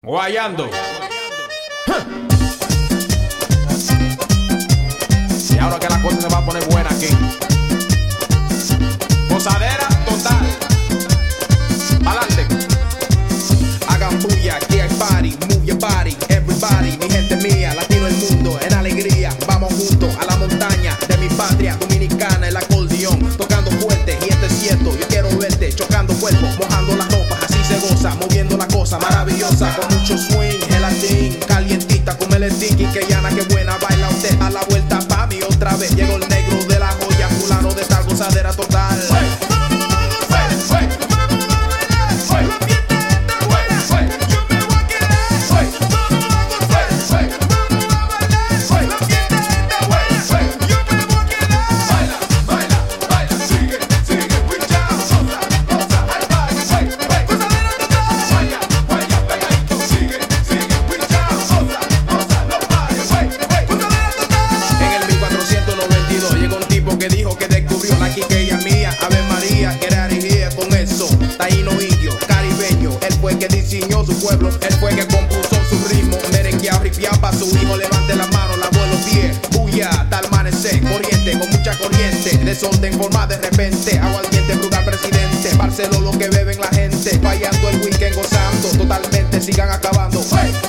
Guayando. Y ahora que la cosa se va a poner buena aquí. Gozadera total. Pa'lante. Hagan bulla, aquí hay party. Move your body, everybody. Mi gente mía, latino el mundo, en alegría. Vamos juntos a la montaña de mi patria dominicana, el acordeón, tocando fuerte, y esto es cierto. Yo quiero verte chocando cuerpos, mojando las ropas, así se goza, moviendo la cosa maravillosa, con mucho swing, gelatín, calientita, como el sticky, que llana, que buena, baila usted, a la vuelta pa' mí otra vez. Llegó el negro de la joya, fulano de esta gozadera total. Que dijo que descubrió la quiqueya mía, Ave María, que era dirigida con eso. Taíno indio, caribeño, él fue que diseñó su pueblo, él fue que compuso su ritmo, merengueado, ripiado pa' su hijo, levante la mano, lavó los pies, bulla, tal amanecer, corriente, con mucha corriente, desorden forma de repente, aguardiente, frugal presidente, Barceló lo que beben la gente, fallando el weekend, gozando, totalmente, sigan acabando.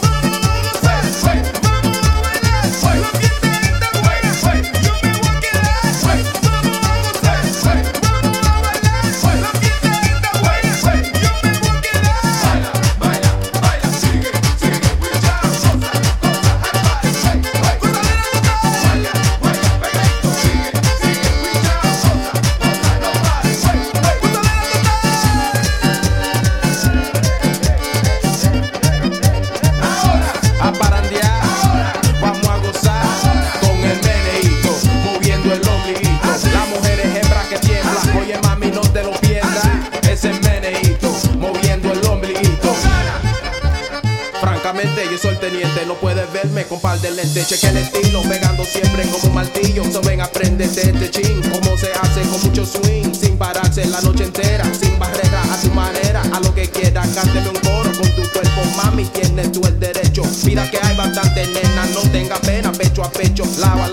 Francamente yo soy el teniente, no puedes verme con par de lentes. Cheque el estilo, pegando siempre como un martillo. So ven, aprende de este chin, cómo se hace con mucho swing, sin pararse la noche entera, sin barrera, a tu manera, a lo que quieras. Cánteme un coro con tu cuerpo, mami, tienes tú el derecho. Mira que hay bastante nena, no tenga pena, pecho a pecho, lava